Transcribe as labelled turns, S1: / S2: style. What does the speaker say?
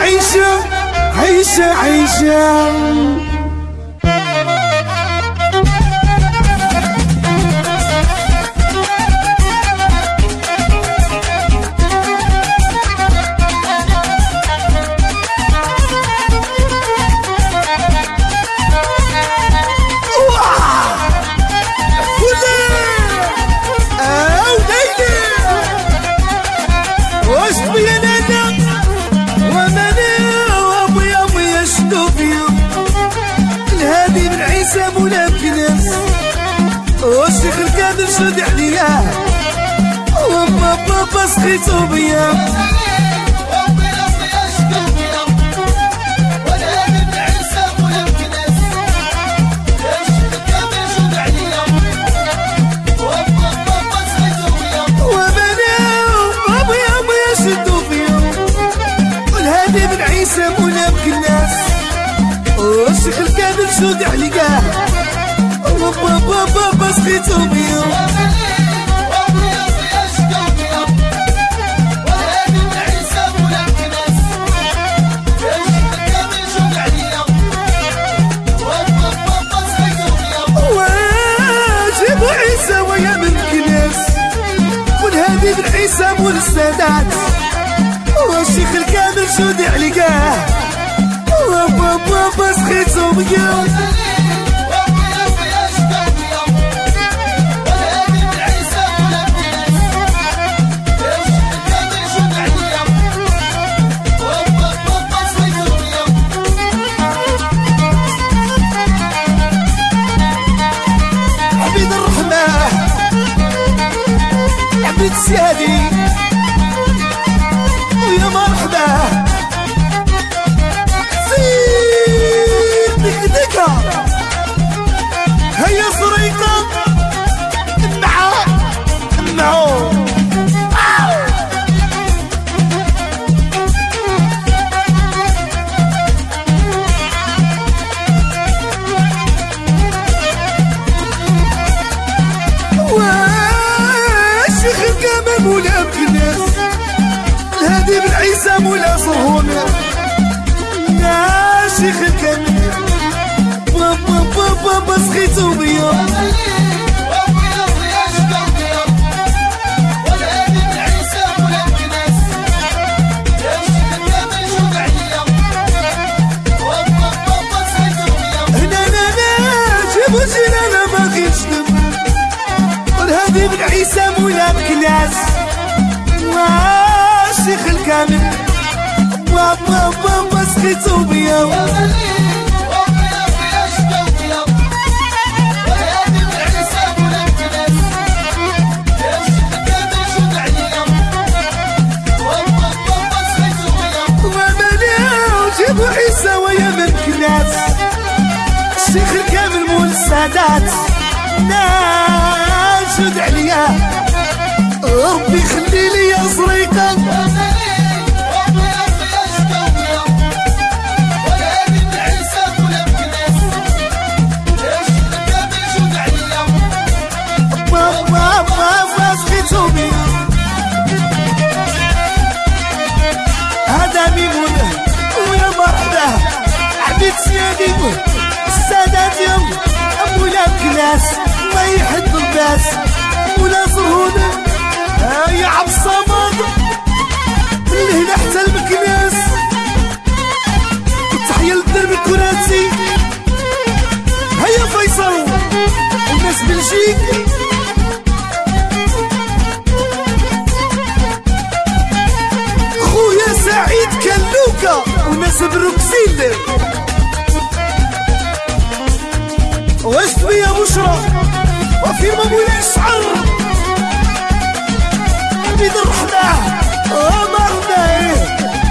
S1: عيشة عيشة عيشة. والشيخ الكادر شد عليا وبابا سخيتو بيا والشيخ الكادر شد عليا بابا سخيتو بيا واجيبو عيسى ويا من كناس والهادي بن عيسى مول السادات والشيخ الكامل شد عليا بابا سخيتو بيا سيادي ويا مرحبا زيد دكدكة هيا صريقة معو مولا بكناس الهادي بن عيسى مولا صهونة يا شيخ الكامل بابا سخيتو بيا جيبو جينا ما غيرش والهادي بن عيسى مولا بكناس والشيخ الكامل بابا سخيتو بيا جيبو عيسى ويا من كناس الشيخ الكامل مول السادات ناشد عليا ربي خلي لي يا صريقة بابا سخيتو بيا هذا ميمون ويا مرحبا عبيد سيادي السادات يوم مولا بكناس ما يحب الباس مولا صهونة يا عبد الصمد اللي هنا حتى المكناس تحية للدرب الكراسي هيا فيصل والناس بلجيك خويا سعيد كلوكا وناس بروكسيل واش بيا بشرى وفي مولاي الشعر عبيد الرحمة مرضى